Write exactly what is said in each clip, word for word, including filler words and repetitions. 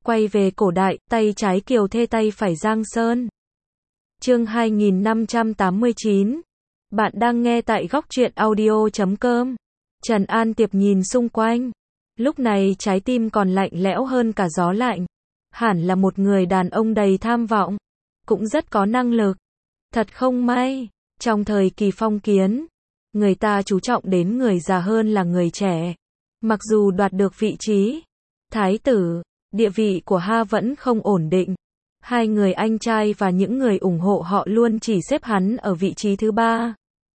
Quay về cổ đại, tay trái Kiều Thê tay phải Giang Sơn. Chương hai nghìn năm trăm tám mươi chín. Bạn đang nghe tại góc truyện audio chấm com. Trần An Tiệp nhìn xung quanh. Lúc này trái tim còn lạnh lẽo hơn cả gió lạnh. Hẳn là một người đàn ông đầy tham vọng. Cũng rất có năng lực. Thật không may, trong thời kỳ phong kiến, người ta chú trọng đến người già hơn là người trẻ. Mặc dù đoạt được vị trí thái tử, địa vị của Ha vẫn không ổn định. Hai người anh trai và những người ủng hộ họ luôn chỉ xếp hắn ở vị trí thứ ba.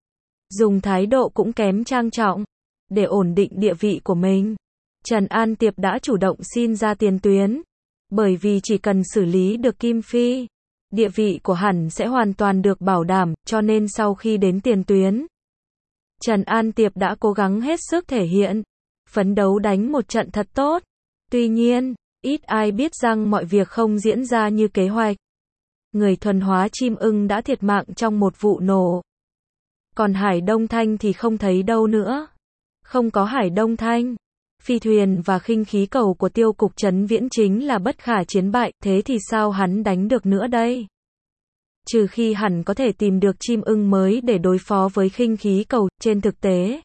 Dùng thái độ cũng kém trang trọng. Để ổn định địa vị của mình, Trần An Tiệp đã chủ động xin ra tiền tuyến. Bởi vì chỉ cần xử lý được Kim Phi, địa vị của hắn sẽ hoàn toàn được bảo đảm, cho nên sau khi đến tiền tuyến, Trần An Tiệp đã cố gắng hết sức thể hiện, phấn đấu đánh một trận thật tốt. Tuy nhiên, ít ai biết rằng mọi việc không diễn ra như kế hoạch. Người thuần hóa chim ưng đã thiệt mạng trong một vụ nổ. Còn Hải Đông Thanh thì không thấy đâu nữa. Không có Hải Đông Thanh, phi thuyền và khinh khí cầu của Tiêu cục Trấn Viễn chính là bất khả chiến bại, thế thì sao hắn đánh được nữa đây? Trừ khi hắn có thể tìm được chim ưng mới để đối phó với khinh khí cầu. Trên thực tế,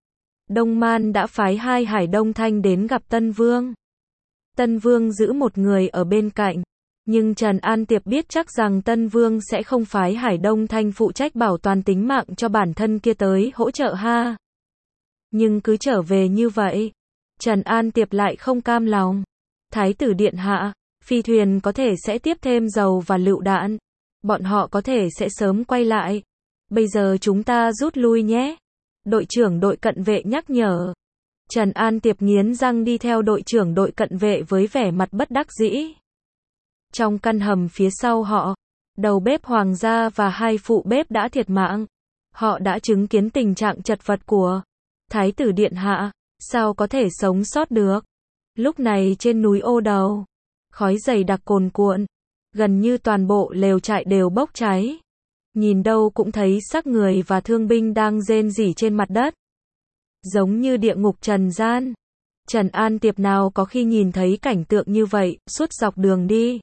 Đông Man đã phái hai Hải Đông Thanh đến gặp Tân Vương. Tân Vương giữ một người ở bên cạnh, nhưng Trần An Tiệp biết chắc rằng Tân Vương sẽ không phái Hải Đông Thanh phụ trách bảo toàn tính mạng cho bản thân kia tới hỗ trợ Ha. Nhưng cứ trở về như vậy, Trần An Tiệp lại không cam lòng. Thái tử điện hạ, phi thuyền có thể sẽ tiếp thêm dầu và lựu đạn. Bọn họ có thể sẽ sớm quay lại. Bây giờ chúng ta rút lui nhé. Đội trưởng đội cận vệ nhắc nhở. Trần An Tiệp nghiến răng đi theo đội trưởng đội cận vệ với vẻ mặt bất đắc dĩ. Trong căn hầm phía sau họ, đầu bếp hoàng gia và hai phụ bếp đã thiệt mạng. Họ đã chứng kiến tình trạng chật vật của Thái tử điện hạ, sao có thể sống sót được. Lúc này trên núi Ô Đầu, khói dày đặc cuồn cuộn, gần như toàn bộ lều trại đều bốc cháy. Nhìn đâu cũng thấy xác người và thương binh đang rên rỉ trên mặt đất. Giống như địa ngục trần gian. Trần An Tiệp nào có khi nhìn thấy cảnh tượng như vậy, suốt dọc đường đi.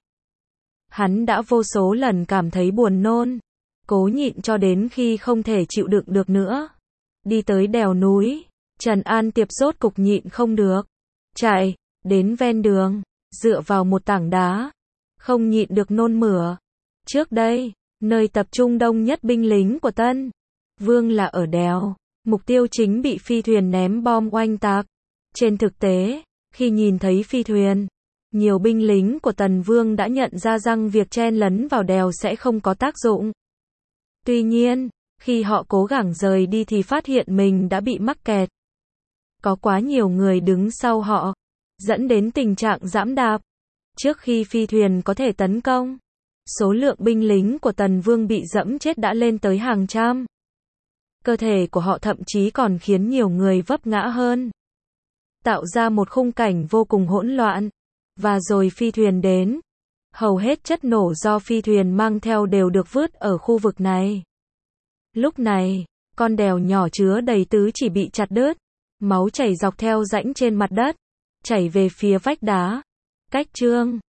Hắn đã vô số lần cảm thấy buồn nôn. Cố nhịn cho đến khi không thể chịu đựng được nữa. Đi tới đèo núi, Trần An Tiệp rốt cục nhịn không được. Chạy, đến ven đường, dựa vào một tảng đá. Không nhịn được nôn mửa. Trước đây, nơi tập trung đông nhất binh lính của Tân Vương là ở đèo. Mục tiêu chính bị phi thuyền ném bom oanh tạc. Trên thực tế, khi nhìn thấy phi thuyền, nhiều binh lính của Tần Vương đã nhận ra rằng việc chen lấn vào đèo sẽ không có tác dụng. Tuy nhiên, khi họ cố gắng rời đi thì phát hiện mình đã bị mắc kẹt. Có quá nhiều người đứng sau họ, dẫn đến tình trạng giẫm đạp. Trước khi phi thuyền có thể tấn công, số lượng binh lính của Tần Vương bị dẫm chết đã lên tới hàng trăm. Cơ thể của họ thậm chí còn khiến nhiều người vấp ngã hơn. Tạo ra một khung cảnh vô cùng hỗn loạn. Và rồi phi thuyền đến. Hầu hết chất nổ do phi thuyền mang theo đều được vứt ở khu vực này. Lúc này, con đèo nhỏ chứa đầy tứ chỉ bị chặt đứt. Máu chảy dọc theo rãnh trên mặt đất, chảy về phía vách đá. Cách Trương